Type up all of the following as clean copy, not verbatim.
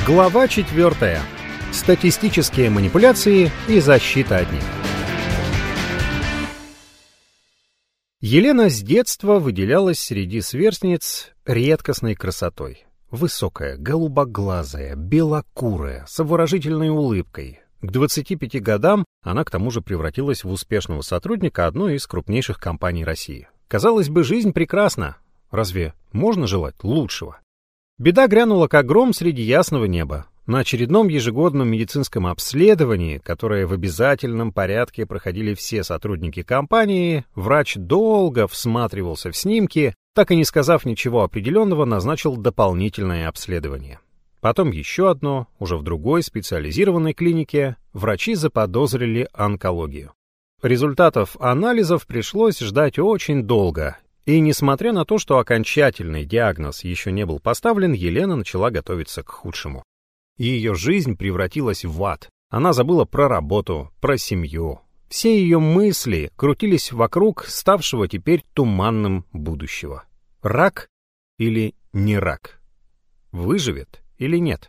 Глава 4. Статистические манипуляции и защита от них. Елена с детства выделялась среди сверстниц редкостной красотой. Высокая, голубоглазая, белокурая, с обворожительной улыбкой. К 25 годам она к тому же превратилась в успешного сотрудника одной из крупнейших компаний России. Казалось бы, жизнь прекрасна. Разве можно желать лучшего? Беда грянула как гром среди ясного неба. На очередном ежегодном медицинском обследовании, которое в обязательном порядке проходили все сотрудники компании, врач долго всматривался в снимки, так и не сказав ничего определенного, назначил дополнительное обследование. Потом еще одно, уже в другой специализированной клинике, врачи заподозрили онкологию. Результатов анализов пришлось ждать очень долго. И несмотря на то, что окончательный диагноз еще не был поставлен, Елена начала готовиться к худшему. Ее жизнь превратилась в ад. Она забыла про работу, про семью. Все ее мысли крутились вокруг ставшего теперь туманным будущего. Рак или не рак? Выживет или нет?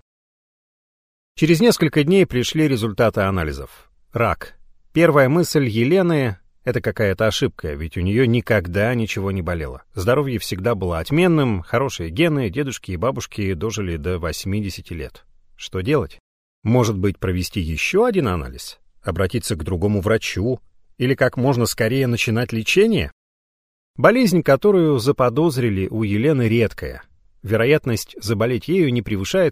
Через несколько дней пришли результаты анализов. Рак. Первая мысль Елены: это какая-то ошибка, ведь у нее никогда ничего не болело. Здоровье всегда было отменным, хорошие гены, дедушки и бабушки дожили до 80 лет. Что делать? Может быть, провести еще один анализ? Обратиться к другому врачу? Или как можно скорее начинать лечение? Болезнь, которую заподозрили у Елены, редкая. Вероятность заболеть ею не превышает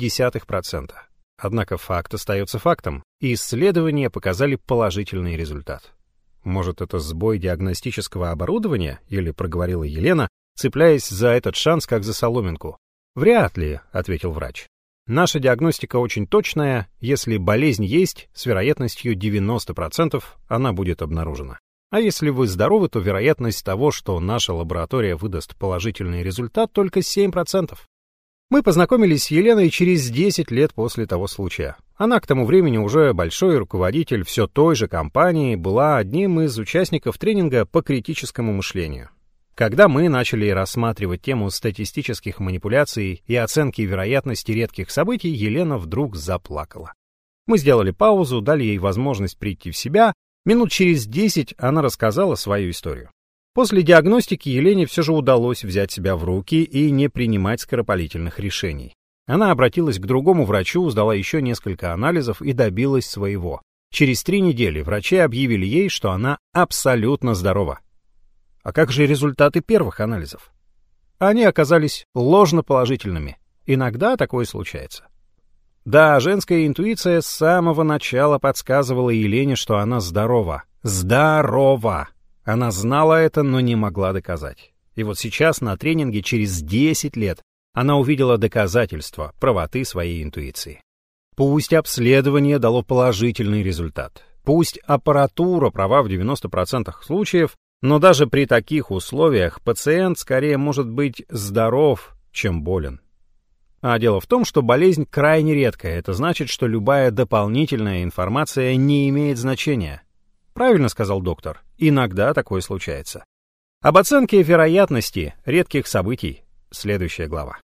0,8%. Однако факт остается фактом, и исследования показали положительный результат. «Может, это сбой диагностического оборудования?» — еле проговорила Елена, цепляясь за этот шанс как за соломинку. «Вряд ли», — ответил врач. «Наша диагностика очень точная. Если болезнь есть, с вероятностью 90% она будет обнаружена. А если вы здоровы, то вероятность того, что наша лаборатория выдаст положительный результат, только 7%. Мы познакомились с Еленой через 10 лет после того случая. Она к тому времени уже большой руководитель все той же компании, была одним из участников тренинга по критическому мышлению. Когда мы начали рассматривать тему статистических манипуляций и оценки вероятности редких событий, Елена вдруг заплакала. Мы сделали паузу, дали ей возможность прийти в себя. Минут через 10 она рассказала свою историю. После диагностики Елене все же удалось взять себя в руки и не принимать скоропалительных решений. Она обратилась к другому врачу, сдала еще несколько анализов и добилась своего. Через 3 недели врачи объявили ей, что она абсолютно здорова. А как же результаты первых анализов? Они оказались ложноположительными. Иногда такое случается. Да, женская интуиция с самого начала подсказывала Елене, что она здорова. Здорова! Она знала это, но не могла доказать. И вот сейчас на тренинге через 10 лет она увидела доказательства правоты своей интуиции. Пусть обследование дало положительный результат, пусть аппаратура права в 90% случаев, но даже при таких условиях пациент скорее может быть здоров, чем болен. А дело в том, что болезнь крайне редкая. Это значит, что любая дополнительная информация не имеет значения. Правильно сказал доктор, иногда такое случается. Об оценке вероятности редких событий следующая глава.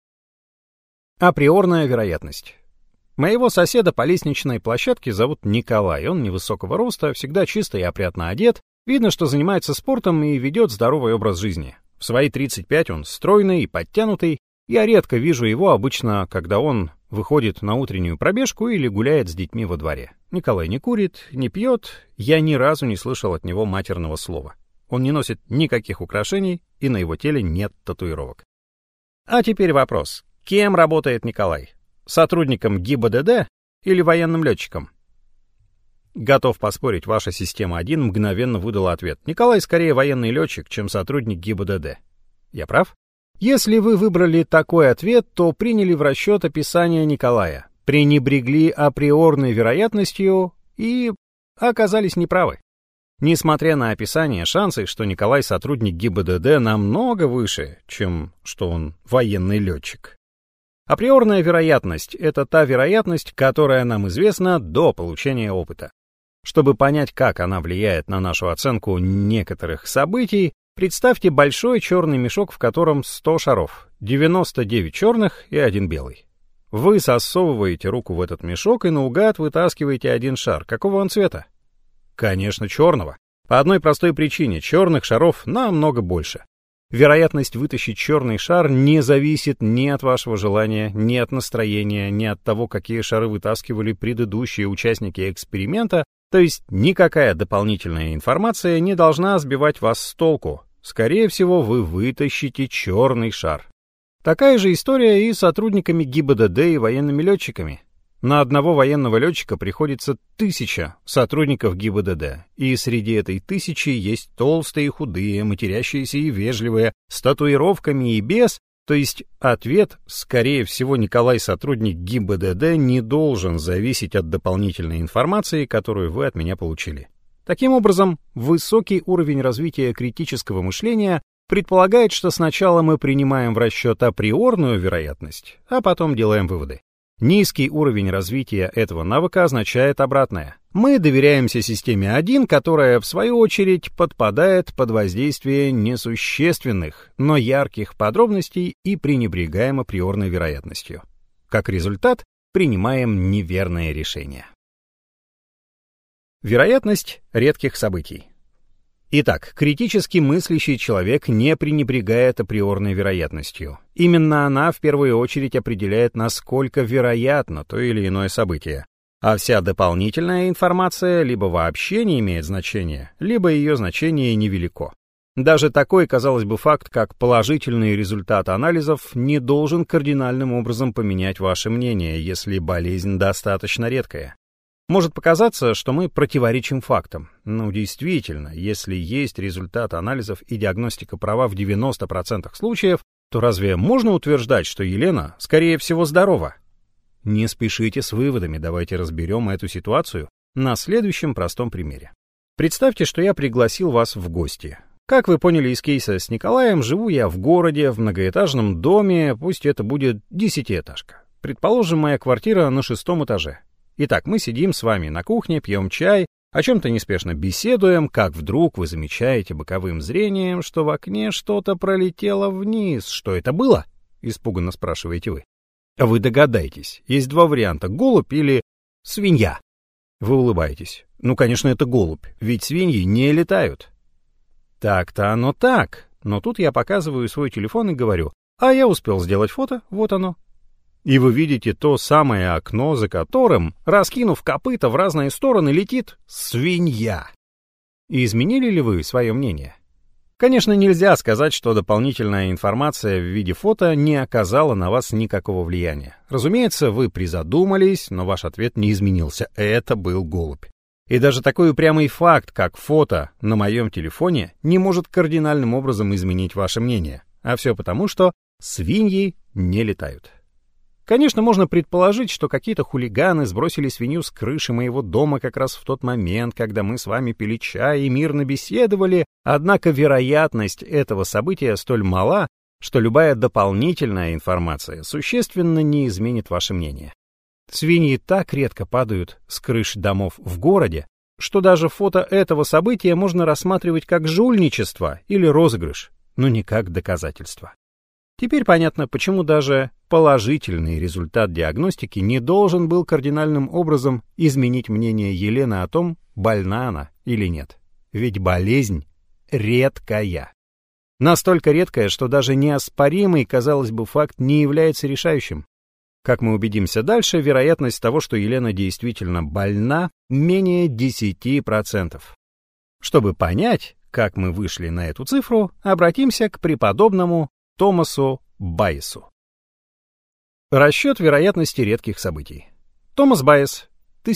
Априорная вероятность. Моего соседа по лестничной площадке зовут Николай. Он невысокого роста, всегда чисто и опрятно одет. Видно, что занимается спортом и ведет здоровый образ жизни. В свои 35 он стройный и подтянутый. Я редко вижу его, обычно, когда он выходит на утреннюю пробежку или гуляет с детьми во дворе. Николай не курит, не пьет, я ни разу не слышал от него матерного слова. Он не носит никаких украшений, и на его теле нет татуировок. А теперь вопрос. Кем работает Николай? Сотрудником ГИБДД или военным летчиком? Готов поспорить, ваша система 1 мгновенно выдала ответ. Николай скорее военный летчик, чем сотрудник ГИБДД. Я прав? Если вы выбрали такой ответ, то приняли в расчет описание Николая, пренебрегли априорной вероятностью и оказались неправы. Несмотря на описание, шансы, что Николай сотрудник ГИБДД, намного выше, чем что он военный летчик. Априорная вероятность — это та вероятность, которая нам известна до получения опыта. Чтобы понять, как она влияет на нашу оценку некоторых событий, представьте большой черный мешок, в котором 100 шаров, 99 черных и 1 белый. Вы засовываете руку в этот мешок и наугад вытаскиваете один шар. Какого он цвета? Конечно, черного. По одной простой причине: черных шаров намного больше. Вероятность вытащить черный шар не зависит ни от вашего желания, ни от настроения, ни от того, какие шары вытаскивали предыдущие участники эксперимента, то есть никакая дополнительная информация не должна сбивать вас с толку. Скорее всего, вы вытащите черный шар. Такая же история и с сотрудниками ГИБДД и военными летчиками. На одного военного летчика приходится 1000 сотрудников ГИБДД, и среди этой 1000 есть толстые, худые, матерящиеся и вежливые, с татуировками и без, то есть ответ, скорее всего, Николай сотрудник ГИБДД, не должен зависеть от дополнительной информации, которую вы от меня получили. Таким образом, высокий уровень развития критического мышления предполагает, что сначала мы принимаем в расчет априорную вероятность, а потом делаем выводы. Низкий уровень развития этого навыка означает обратное. Мы доверяемся системе 1, которая, в свою очередь, подпадает под воздействие несущественных, но ярких подробностей и пренебрегаем априорной вероятностью. Как результат, принимаем неверное решение. Вероятность редких событий. Итак, критически мыслящий человек не пренебрегает априорной вероятностью. Именно она в первую очередь определяет, насколько вероятно то или иное событие. А вся дополнительная информация либо вообще не имеет значения, либо ее значение невелико. Даже такой, казалось бы, факт, как положительный результат анализов, не должен кардинальным образом поменять ваше мнение, если болезнь достаточно редкая. Может показаться, что мы противоречим фактам. Но действительно, если есть результат анализов и диагностика права в 90% случаев, то разве можно утверждать, что Елена, скорее всего, здорова? Не спешите с выводами, давайте разберем эту ситуацию на следующем простом примере. Представьте, что я пригласил вас в гости. Как вы поняли из кейса с Николаем, живу я в городе, в многоэтажном доме, пусть это будет 10-этажка. Предположим, моя квартира на 6-м этаже. Итак, мы сидим с вами на кухне, пьем чай, о чем-то неспешно беседуем, как вдруг вы замечаете боковым зрением, что в окне что-то пролетело вниз. Что это было? Испуганно спрашиваете вы. Вы догадаетесь, есть два варианта: голубь или свинья. Вы улыбаетесь. Ну, конечно, это голубь, ведь свиньи не летают. Так-то оно так, но тут я показываю свой телефон и говорю: а я успел сделать фото, вот оно. И вы видите то самое окно, за которым, раскинув копыта в разные стороны, летит свинья. И изменили ли вы свое мнение? Конечно, нельзя сказать, что дополнительная информация в виде фото не оказала на вас никакого влияния. Разумеется, вы призадумались, но ваш ответ не изменился. Это был голубь. И даже такой упрямый факт, как фото на моем телефоне, не может кардинальным образом изменить ваше мнение. А все потому, что свиньи не летают. Конечно, можно предположить, что какие-то хулиганы сбросили свинью с крыши моего дома как раз в тот момент, когда мы с вами пили чай и мирно беседовали, однако вероятность этого события столь мала, что любая дополнительная информация существенно не изменит ваше мнение. Свиньи так редко падают с крыш домов в городе, что даже фото этого события можно рассматривать как жульничество или розыгрыш, но не как доказательство. Теперь понятно, почему даже положительный результат диагностики не должен был кардинальным образом изменить мнение Елены о том, больна она или нет. Ведь болезнь редкая. Настолько редкая, что даже неоспоримый, казалось бы, факт не является решающим. Как мы убедимся дальше, вероятность того, что Елена действительно больна, менее 10%. Чтобы понять, как мы вышли на эту цифру, обратимся к преподобному Томасу Байесу. Расчет вероятности редких событий. Томас Байес,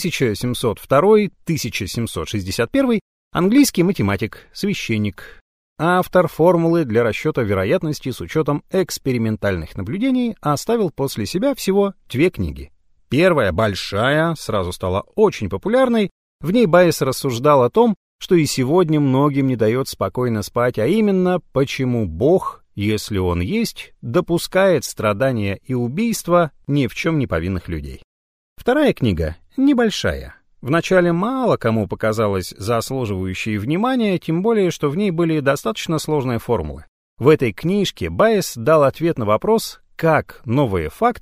1702-1761, английский математик, священник, автор формулы для расчета вероятности с учетом экспериментальных наблюдений, оставил после себя всего 2 книги. Первая, большая, сразу стала очень популярной. В ней Байес рассуждал о том, что и сегодня многим не дает спокойно спать, а именно, почему Бог, если он есть, допускает страдания и убийства ни в чем не повинных людей. Вторая книга небольшая. Вначале мало кому показалась заслуживающей внимания, тем более, что в ней были достаточно сложные формулы. В этой книжке Байес дал ответ на вопрос, как новые факты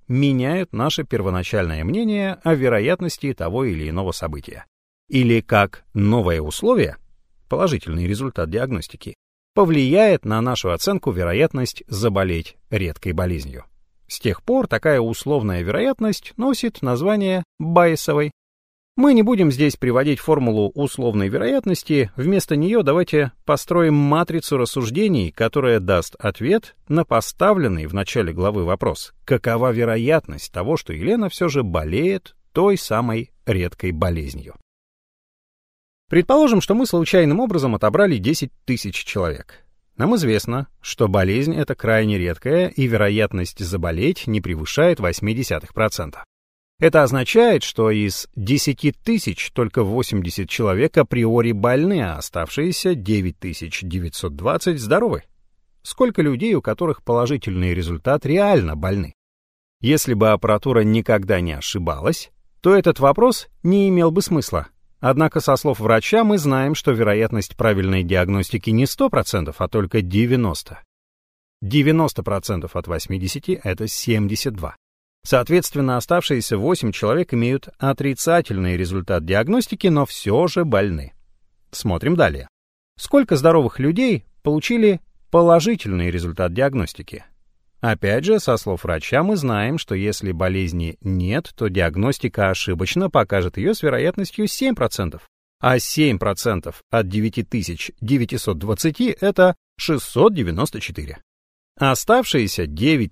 меняют наше первоначальное мнение о вероятности того или иного события. Или как новое условие, положительный результат диагностики, повлияет на нашу оценку вероятность заболеть редкой болезнью. С тех пор такая условная вероятность носит название байесовой. Мы не будем здесь приводить формулу условной вероятности, вместо нее давайте построим матрицу рассуждений, которая даст ответ на поставленный в начале главы вопрос: какова вероятность того, что Елена все же болеет той самой редкой болезнью? Предположим, что мы случайным образом отобрали 10 тысяч человек. Нам известно, что болезнь эта крайне редкая, и вероятность заболеть не превышает 0,8%. Это означает, что из 10 тысяч только 80 человек априори больны, а оставшиеся 9920 здоровы. Сколько людей, у которых положительный результат, реально больны? Если бы аппаратура никогда не ошибалась, то этот вопрос не имел бы смысла. Однако, со слов врача, мы знаем, что вероятность правильной диагностики не 100%, а только 90%. 90% от 80 — это 72. Соответственно, оставшиеся 8 человек имеют отрицательный результат диагностики, но все же больны. Смотрим далее. Сколько здоровых людей получили положительный результат диагностики? Опять же, со слов врача, мы знаем, что если болезни нет, то диагностика ошибочно покажет ее с вероятностью 7%. А 7% от 9920 — это 694. Оставшиеся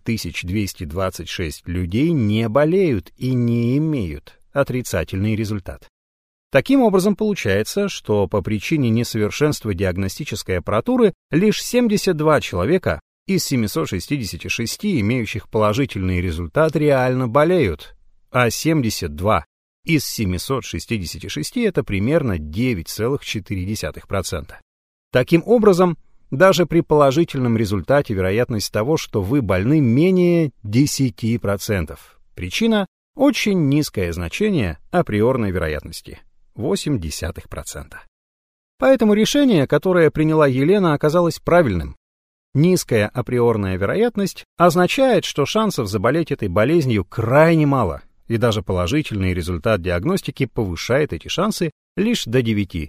9226 людей не болеют и не имеют отрицательный результат. Таким образом, получается, что по причине несовершенства диагностической аппаратуры лишь 72 человека из 766, имеющих положительный результат, реально болеют, а 72 из 766 — это примерно 9,4%. Таким образом, даже при положительном результате вероятность того, что вы больны, менее 10%. Причина — очень низкое значение априорной вероятности — 0,8%. Поэтому решение, которое приняла Елена, оказалось правильным. Низкая априорная вероятность означает, что шансов заболеть этой болезнью крайне мало, и даже положительный результат диагностики повышает эти шансы лишь до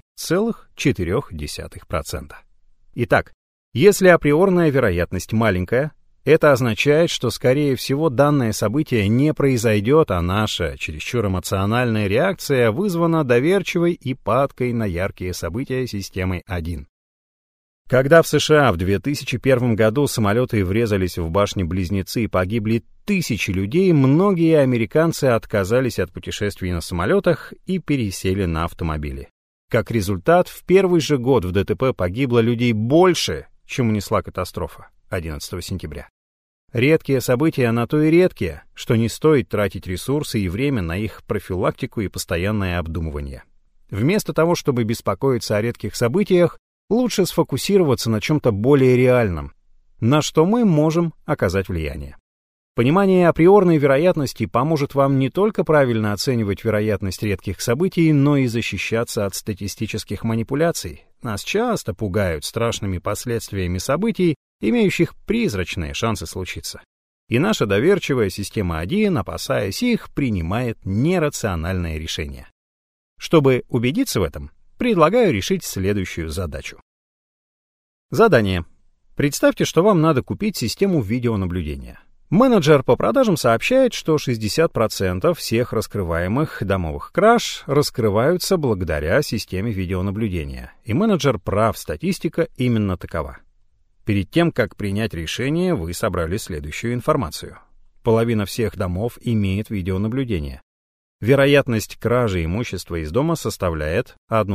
9,4%. Итак, если априорная вероятность маленькая, это означает, что, скорее всего, данное событие не произойдет, а наша чересчур эмоциональная реакция вызвана доверчивой и падкой на яркие события системой 1. Когда в США в 2001 году самолеты врезались в башни-близнецы и погибли тысячи людей, многие американцы отказались от путешествий на самолетах и пересели на автомобили. Как результат, в первый же год в ДТП погибло людей больше, чем унесла катастрофа 11 сентября. Редкие события на то и редкие, что не стоит тратить ресурсы и время на их профилактику и постоянное обдумывание. Вместо того, чтобы беспокоиться о редких событиях, лучше сфокусироваться на чем-то более реальном, на что мы можем оказать влияние. Понимание априорной вероятности поможет вам не только правильно оценивать вероятность редких событий, но и защищаться от статистических манипуляций. Нас часто пугают страшными последствиями событий, имеющих призрачные шансы случиться. И наша доверчивая система 1, опасаясь их, принимает нерациональное решение. Чтобы убедиться в этом, предлагаю решить следующую задачу. Задание. Представьте, что вам надо купить систему видеонаблюдения. Менеджер по продажам сообщает, что 60% всех раскрываемых домовых краж раскрываются благодаря системе видеонаблюдения. И менеджер прав, статистика именно такова. Перед тем, как принять решение, вы собрали следующую информацию. Половина всех домов имеет видеонаблюдение. Вероятность кражи имущества из дома составляет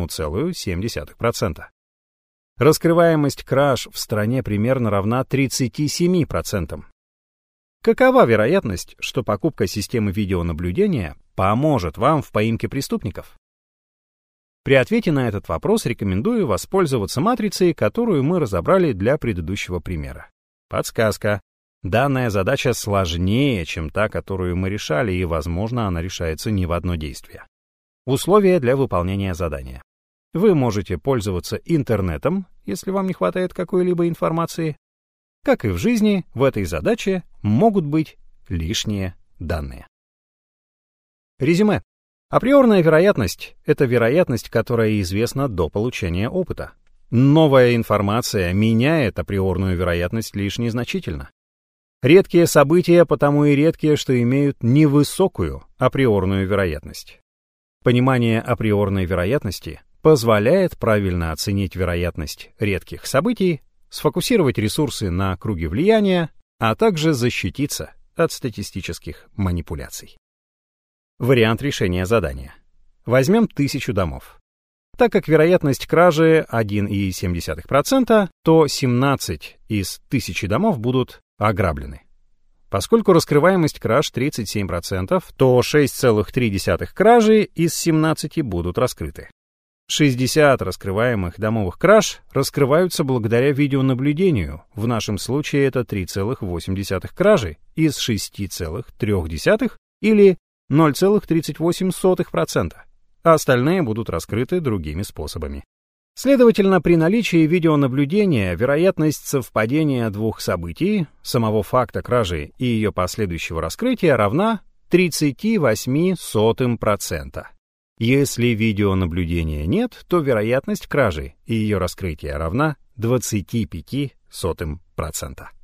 1,7%. Раскрываемость краж в стране примерно равна 37%. Какова вероятность, что покупка системы видеонаблюдения поможет вам в поимке преступников? При ответе на этот вопрос рекомендую воспользоваться матрицей, которую мы разобрали для предыдущего примера. Подсказка. Данная задача сложнее, чем та, которую мы решали, и, возможно, она решается не в одно действие. Условия для выполнения задания. Вы можете пользоваться интернетом, если вам не хватает какой-либо информации. Как и в жизни, в этой задаче могут быть лишние данные. Резюме. Априорная вероятность — это вероятность, которая известна до получения опыта. Новая информация меняет априорную вероятность лишь незначительно. Редкие события потому и редкие, что имеют невысокую априорную вероятность. Понимание априорной вероятности позволяет правильно оценить вероятность редких событий, сфокусировать ресурсы на круге влияния, а также защититься от статистических манипуляций. Вариант решения задания. Возьмем 1000 домов. Так как вероятность кражи 1,7%, то 17 из 1000 домов будут ограблены. Поскольку раскрываемость краж 37%, то 6,3 кражи из 17 будут раскрыты. 60 раскрываемых домовых краж раскрываются благодаря видеонаблюдению. В нашем случае это 3,8 кражи из 6,3 или 0,38%, а остальные будут раскрыты другими способами. Следовательно, при наличии видеонаблюдения вероятность совпадения двух событий, самого факта кражи и ее последующего раскрытия, равна 38%. Если видеонаблюдения нет, то вероятность кражи и ее раскрытия равна 25%.